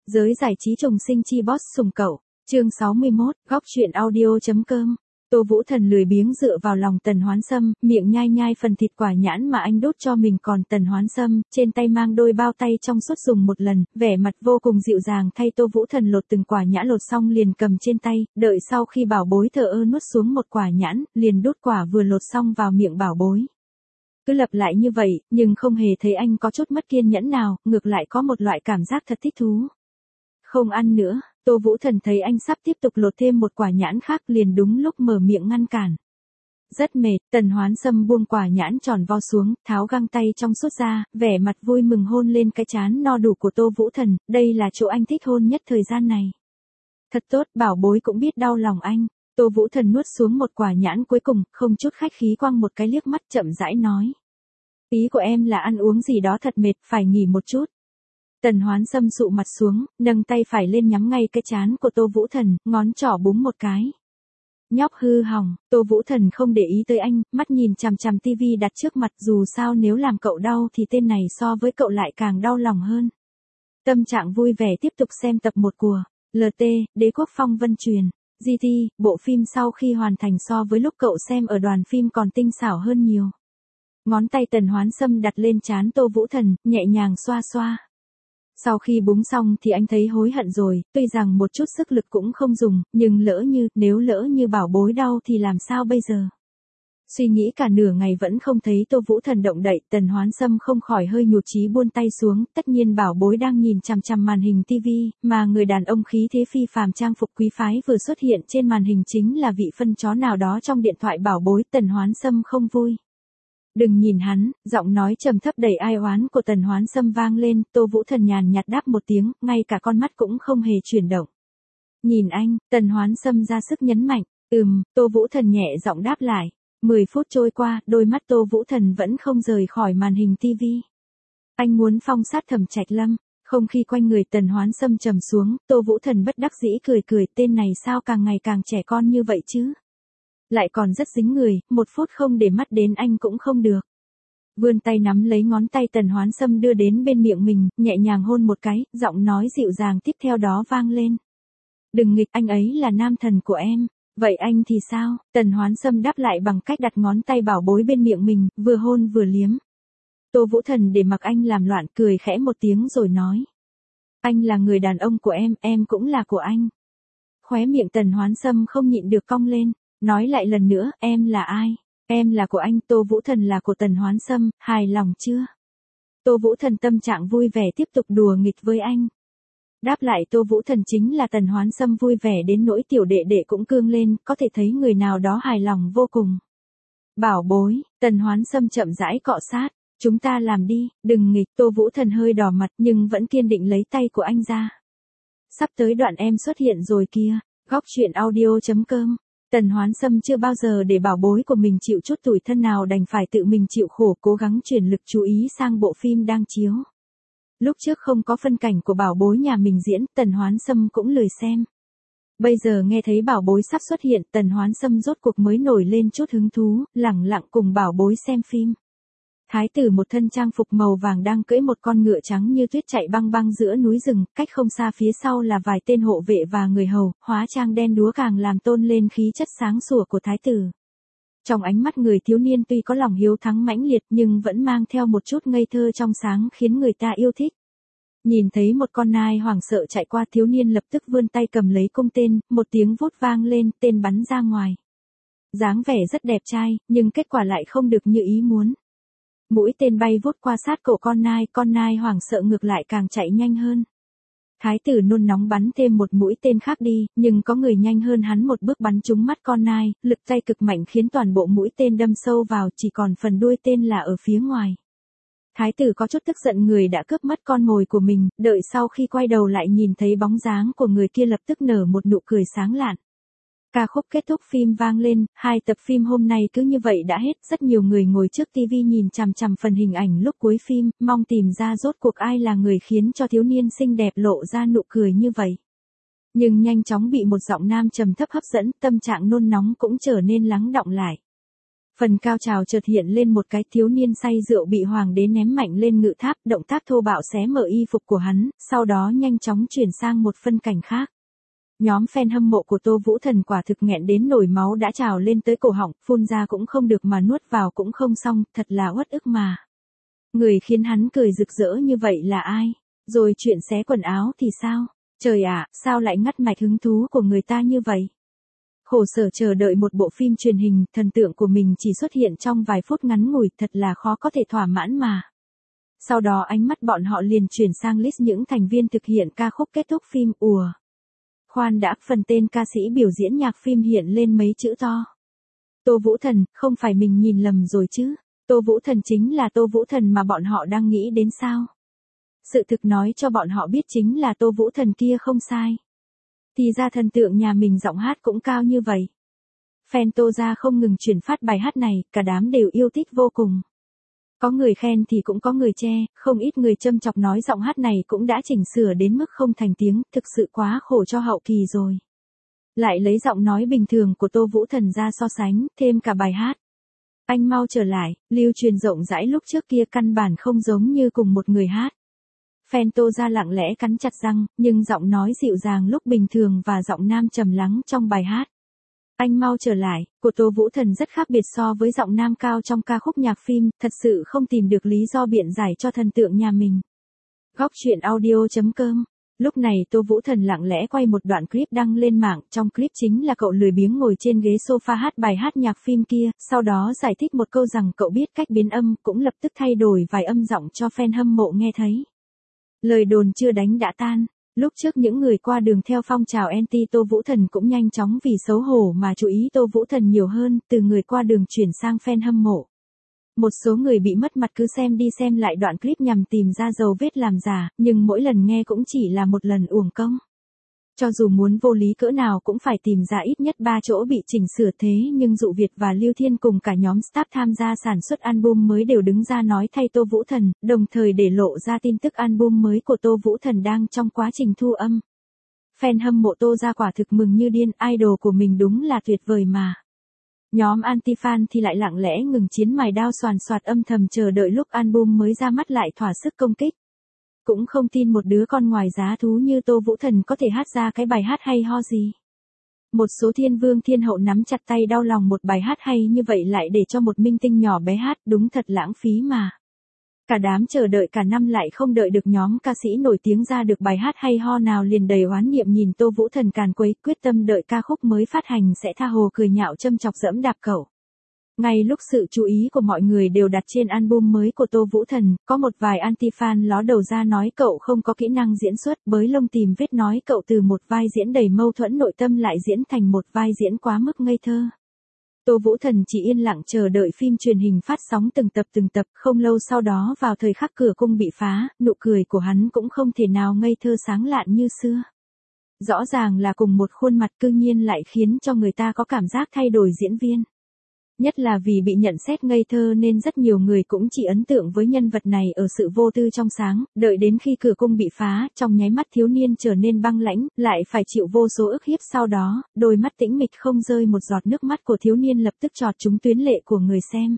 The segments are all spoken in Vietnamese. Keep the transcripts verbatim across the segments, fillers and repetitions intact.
Giới giải trí trùng sinh chi boss sùng cậu, chương sáu mươi mốt, góc truyện audio.com. Tô Vũ Thần lười biếng dựa vào lòng Tần Hoán Sâm, miệng nhai nhai phần thịt quả nhãn mà anh đốt cho mình, còn Tần Hoán Sâm, trên tay mang đôi bao tay trong suốt dùng một lần, vẻ mặt vô cùng dịu dàng thay Tô Vũ Thần lột từng quả nhãn, lột xong liền cầm trên tay, đợi sau khi bảo bối thờ ơ nuốt xuống một quả nhãn, liền đút quả vừa lột xong vào miệng bảo bối. Cứ lặp lại như vậy, nhưng không hề thấy anh có chút mất kiên nhẫn nào, ngược lại có một loại cảm giác thật thích thú. Không ăn nữa, Tô Vũ Thần thấy anh sắp tiếp tục lột thêm một quả nhãn khác liền đúng lúc mở miệng ngăn cản. Rất mệt, Tần Hoán Sâm buông quả nhãn tròn vo xuống, tháo găng tay trong suốt ra, vẻ mặt vui mừng hôn lên cái trán no đủ của Tô Vũ Thần, đây là chỗ anh thích hôn nhất thời gian này. Thật tốt, bảo bối cũng biết đau lòng anh. Tô Vũ Thần nuốt xuống một quả nhãn cuối cùng, không chút khách khí quăng một cái liếc mắt chậm rãi nói. Ý của em là ăn uống gì đó thật mệt, phải nghỉ một chút. Tần Hoán Sâm sụ mặt xuống, nâng tay phải lên nhắm ngay cái trán của Tô Vũ Thần, ngón trỏ búng một cái. Nhóc hư hỏng, Tô Vũ Thần không để ý tới anh, mắt nhìn chằm chằm tivi đặt trước mặt, dù sao nếu làm cậu đau thì tên này so với cậu lại càng đau lòng hơn. Tâm trạng vui vẻ tiếp tục xem tập một của lờ tê, Đế quốc phong vân truyền. giê tê, bộ phim sau khi hoàn thành so với lúc cậu xem ở đoàn phim còn tinh xảo hơn nhiều. Ngón tay Tần Hoán Sâm đặt lên trán Tô Vũ Thần, nhẹ nhàng xoa xoa. Sau khi búng xong thì anh thấy hối hận rồi, tuy rằng một chút sức lực cũng không dùng, nhưng lỡ như, nếu lỡ như bảo bối đau thì làm sao bây giờ? Suy nghĩ cả nửa ngày vẫn không thấy Tô Vũ Thần động đậy, Tần Hoán Sâm không khỏi hơi nhụt chí buông tay xuống, tất nhiên bảo bối đang nhìn chằm chằm màn hình tivi, mà người đàn ông khí thế phi phàm trang phục quý phái vừa xuất hiện trên màn hình chính là vị phân chó nào đó trong điện thoại bảo bối. Tần Hoán Sâm không vui. Đừng nhìn hắn, giọng nói trầm thấp đầy ai oán của Tần Hoán Sâm vang lên, Tô Vũ Thần nhàn nhạt đáp một tiếng, ngay cả con mắt cũng không hề chuyển động. Nhìn anh, Tần Hoán Sâm ra sức nhấn mạnh, ừm, Tô Vũ Thần nhẹ giọng đáp lại. Mười phút trôi qua, đôi mắt Tô Vũ Thần vẫn không rời khỏi màn hình tivi. Anh muốn phong sát Thẩm Trạch Lâm, không khí quanh người Tần Hoán Sâm trầm xuống, Tô Vũ Thần bất đắc dĩ cười cười, tên này sao càng ngày càng trẻ con như vậy chứ? Lại còn rất dính người, một phút không để mắt đến anh cũng không được. Vươn tay nắm lấy ngón tay Tần Hoán Sâm đưa đến bên miệng mình, nhẹ nhàng hôn một cái, giọng nói dịu dàng tiếp theo đó vang lên. Đừng nghịch, anh ấy là nam thần của em. Vậy anh thì sao? Tần Hoán Sâm đáp lại bằng cách đặt ngón tay bảo bối bên miệng mình, vừa hôn vừa liếm. Tô Vũ Thần để mặc anh làm loạn, cười khẽ một tiếng rồi nói. Anh là người đàn ông của em, em cũng là của anh. Khóe miệng Tần Hoán Sâm không nhịn được cong lên, nói lại lần nữa, em là ai? Em là của anh, Tô Vũ Thần là của Tần Hoán Sâm, hài lòng chưa? Tô Vũ Thần tâm trạng vui vẻ tiếp tục đùa nghịch với anh. Đáp lại Tô Vũ Thần chính là Tần Hoán Sâm vui vẻ đến nỗi tiểu đệ đệ cũng cương lên, có thể thấy người nào đó hài lòng vô cùng. Bảo bối, Tần Hoán Sâm chậm rãi cọ sát, chúng ta làm đi, đừng nghịch. Tô Vũ Thần hơi đỏ mặt nhưng vẫn kiên định lấy tay của anh ra. Sắp tới đoạn em xuất hiện rồi kia, góc truyện audio.com. Tần Hoán Sâm chưa bao giờ để bảo bối của mình chịu chút tủi thân nào, đành phải tự mình chịu khổ cố gắng chuyển lực chú ý sang bộ phim đang chiếu. Lúc trước không có phân cảnh của bảo bối nhà mình diễn, Tần Hoán Sâm cũng lười xem. Bây giờ nghe thấy bảo bối sắp xuất hiện, Tần Hoán Sâm rốt cuộc mới nổi lên chút hứng thú, lẳng lặng cùng bảo bối xem phim. Thái tử một thân trang phục màu vàng đang cưỡi một con ngựa trắng như tuyết chạy băng băng giữa núi rừng, cách không xa phía sau là vài tên hộ vệ và người hầu, hóa trang đen đúa càng làm tôn lên khí chất sáng sủa của thái tử. Trong ánh mắt người thiếu niên tuy có lòng hiếu thắng mãnh liệt nhưng vẫn mang theo một chút ngây thơ trong sáng khiến người ta yêu thích. Nhìn thấy một con nai hoảng sợ chạy qua, thiếu niên lập tức vươn tay cầm lấy cung tên, một tiếng vút vang lên, tên bắn ra ngoài. Dáng vẻ rất đẹp trai, nhưng kết quả lại không được như ý muốn. Mũi tên bay vút qua sát cổ con nai, con nai hoảng sợ ngược lại càng chạy nhanh hơn. Thái tử nôn nóng bắn thêm một mũi tên khác đi, nhưng có người nhanh hơn hắn một bước bắn trúng mắt con nai, lực tay cực mạnh khiến toàn bộ mũi tên đâm sâu vào, chỉ còn phần đuôi tên là ở phía ngoài. Thái tử có chút tức giận người đã cướp mất con mồi của mình, đợi sau khi quay đầu lại nhìn thấy bóng dáng của người kia lập tức nở một nụ cười sáng lạn. Ca khúc kết thúc phim vang lên, hai tập phim hôm nay cứ như vậy đã hết, rất nhiều người ngồi trước tivi nhìn chằm chằm phần hình ảnh lúc cuối phim, mong tìm ra rốt cuộc ai là người khiến cho thiếu niên xinh đẹp lộ ra nụ cười như vậy. Nhưng nhanh chóng bị một giọng nam trầm thấp hấp dẫn, tâm trạng nôn nóng cũng trở nên lắng đọng lại. Phần cao trào chợt hiện lên một cái thiếu niên say rượu bị hoàng đế ném mạnh lên ngự tháp, động tác thô bạo xé mở y phục của hắn, sau đó nhanh chóng chuyển sang một phân cảnh khác. Nhóm fan hâm mộ của Tô Vũ Thần quả thực nghẹn đến nổi máu đã trào lên tới cổ họng, phun ra cũng không được mà nuốt vào cũng không xong, thật là uất ức mà. Người khiến hắn cười rực rỡ như vậy là ai? Rồi chuyện xé quần áo thì sao? Trời ạ, sao lại ngắt mạch hứng thú của người ta như vậy? Khổ sở chờ đợi một bộ phim truyền hình, thần tượng của mình chỉ xuất hiện trong vài phút ngắn ngủi, thật là khó có thể thỏa mãn mà. Sau đó ánh mắt bọn họ liền chuyển sang list những thành viên thực hiện ca khúc kết thúc phim. Ùa. Khoan đã, phần tên ca sĩ biểu diễn nhạc phim hiện lên mấy chữ to. Tô Vũ Thần, không phải mình nhìn lầm rồi chứ? Tô Vũ Thần chính là Tô Vũ Thần mà bọn họ đang nghĩ đến sao? Sự thực nói cho bọn họ biết chính là Tô Vũ Thần kia không sai. Thì ra thần tượng nhà mình giọng hát cũng cao như vậy. Fan Tô ra không ngừng chuyển phát bài hát này, cả đám đều yêu thích vô cùng. Có người khen thì cũng có người che, không ít người châm chọc nói giọng hát này cũng đã chỉnh sửa đến mức không thành tiếng, thực sự quá khổ cho hậu kỳ rồi. Lại lấy giọng nói bình thường của Tô Vũ Thần ra so sánh, thêm cả bài hát. Anh mau trở lại, lưu truyền rộng rãi lúc trước kia căn bản không giống như cùng một người hát. Fan Tô ra lặng lẽ cắn chặt răng, nhưng giọng nói dịu dàng lúc bình thường và giọng nam trầm lắng trong bài hát. Anh mau trở lại, của Tô Vũ Thần rất khác biệt so với giọng nam cao trong ca khúc nhạc phim, thật sự không tìm được lý do biện giải cho thần tượng nhà mình. Góc truyện audio chấm com. Lúc này Tô Vũ Thần lặng lẽ quay một đoạn clip đăng lên mạng, trong clip chính là cậu lười biếng ngồi trên ghế sofa hát bài hát nhạc phim kia, sau đó giải thích một câu rằng cậu biết cách biến âm, cũng lập tức thay đổi vài âm giọng cho fan hâm mộ nghe thấy. Lời đồn chưa đánh đã tan. Lúc trước những người qua đường theo phong trào anti Tô Vũ Thần cũng nhanh chóng vì xấu hổ mà chú ý Tô Vũ Thần nhiều hơn, từ người qua đường chuyển sang fan hâm mộ. Một số người bị mất mặt cứ xem đi xem lại đoạn clip nhằm tìm ra dấu vết làm giả, nhưng mỗi lần nghe cũng chỉ là một lần uổng công. Cho dù muốn vô lý cỡ nào cũng phải tìm ra ít nhất ba chỗ bị chỉnh sửa thế nhưng Dụ Việt và Lưu Thiên cùng cả nhóm staff tham gia sản xuất album mới đều đứng ra nói thay Tô Vũ Thần, đồng thời để lộ ra tin tức album mới của Tô Vũ Thần đang trong quá trình thu âm. Fan hâm mộ Tô ra quả thực mừng như điên, idol của mình đúng là tuyệt vời mà. Nhóm anti-fan thì lại lặng lẽ ngừng chiến mài đao soàn soạt âm thầm chờ đợi lúc album mới ra mắt lại thỏa sức công kích. Cũng không tin một đứa con ngoài giá thú như Tô Vũ Thần có thể hát ra cái bài hát hay ho gì. Một số thiên vương thiên hậu nắm chặt tay đau lòng một bài hát hay như vậy lại để cho một minh tinh nhỏ bé hát, đúng thật lãng phí mà. Cả đám chờ đợi cả năm lại không đợi được nhóm ca sĩ nổi tiếng ra được bài hát hay ho nào liền đầy oán niệm nhìn Tô Vũ Thần càn quấy, quyết tâm đợi ca khúc mới phát hành sẽ tha hồ cười nhạo châm chọc dẫm đạp cậu. Ngay lúc sự chú ý của mọi người đều đặt trên album mới của Tô Vũ Thần, có một vài anti-fan ló đầu ra nói cậu không có kỹ năng diễn xuất, bới lông tìm vết nói cậu từ một vai diễn đầy mâu thuẫn nội tâm lại diễn thành một vai diễn quá mức ngây thơ. Tô Vũ Thần chỉ yên lặng chờ đợi phim truyền hình phát sóng từng tập từng tập, không lâu sau đó vào thời khắc cửa cung bị phá, nụ cười của hắn cũng không thể nào ngây thơ sáng lạn như xưa. Rõ ràng là cùng một khuôn mặt cư nhiên lại khiến cho người ta có cảm giác thay đổi diễn viên. Nhất là vì bị nhận xét ngây thơ nên rất nhiều người cũng chỉ ấn tượng với nhân vật này ở sự vô tư trong sáng, đợi đến khi cửa cung bị phá, trong nháy mắt thiếu niên trở nên băng lãnh, lại phải chịu vô số ức hiếp sau đó, đôi mắt tĩnh mịch không rơi một giọt nước mắt của thiếu niên lập tức chọt trúng tuyến lệ của người xem.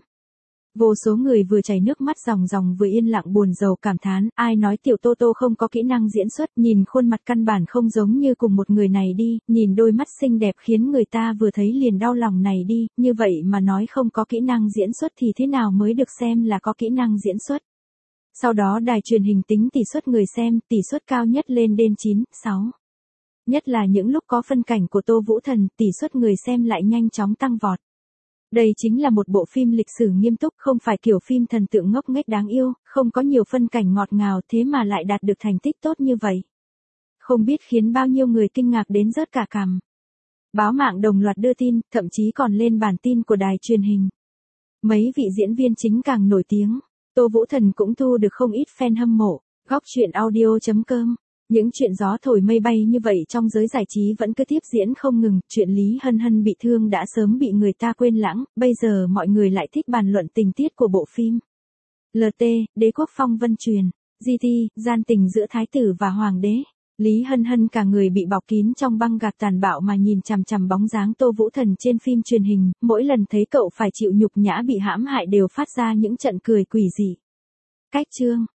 Vô số người vừa chảy nước mắt ròng ròng vừa yên lặng buồn rầu cảm thán, ai nói tiểu Tô Tô không có kỹ năng diễn xuất, nhìn khuôn mặt căn bản không giống như cùng một người này đi, nhìn đôi mắt xinh đẹp khiến người ta vừa thấy liền đau lòng này đi, như vậy mà nói không có kỹ năng diễn xuất thì thế nào mới được xem là có kỹ năng diễn xuất. Sau đó đài truyền hình tính tỷ suất người xem, tỷ suất cao nhất lên đến chín, sáu. Nhất là những lúc có phân cảnh của Tô Vũ Thần, tỷ suất người xem lại nhanh chóng tăng vọt. Đây chính là một bộ phim lịch sử nghiêm túc, không phải kiểu phim thần tượng ngốc nghếch đáng yêu, không có nhiều phân cảnh ngọt ngào thế mà lại đạt được thành tích tốt như vậy. Không biết khiến bao nhiêu người kinh ngạc đến rớt cả cằm. Báo mạng đồng loạt đưa tin, thậm chí còn lên bản tin của đài truyền hình. Mấy vị diễn viên chính càng nổi tiếng, Tô Vũ Thần cũng thu được không ít fan hâm mộ. Góc truyện audio chấm com. Những chuyện gió thổi mây bay như vậy trong giới giải trí vẫn cứ tiếp diễn không ngừng, chuyện Lý Hân Hân bị thương đã sớm bị người ta quên lãng, bây giờ mọi người lại thích bàn luận tình tiết của bộ phim. lờ tê, Đế quốc phong vân truyền, giê tê, gian tình giữa thái tử và hoàng đế. Lý Hân Hân cả người bị bọc kín trong băng gạc tàn bạo mà nhìn chằm chằm bóng dáng Tô Vũ Thần trên phim truyền hình, mỗi lần thấy cậu phải chịu nhục nhã bị hãm hại đều phát ra những trận cười quỷ dị. Cách chương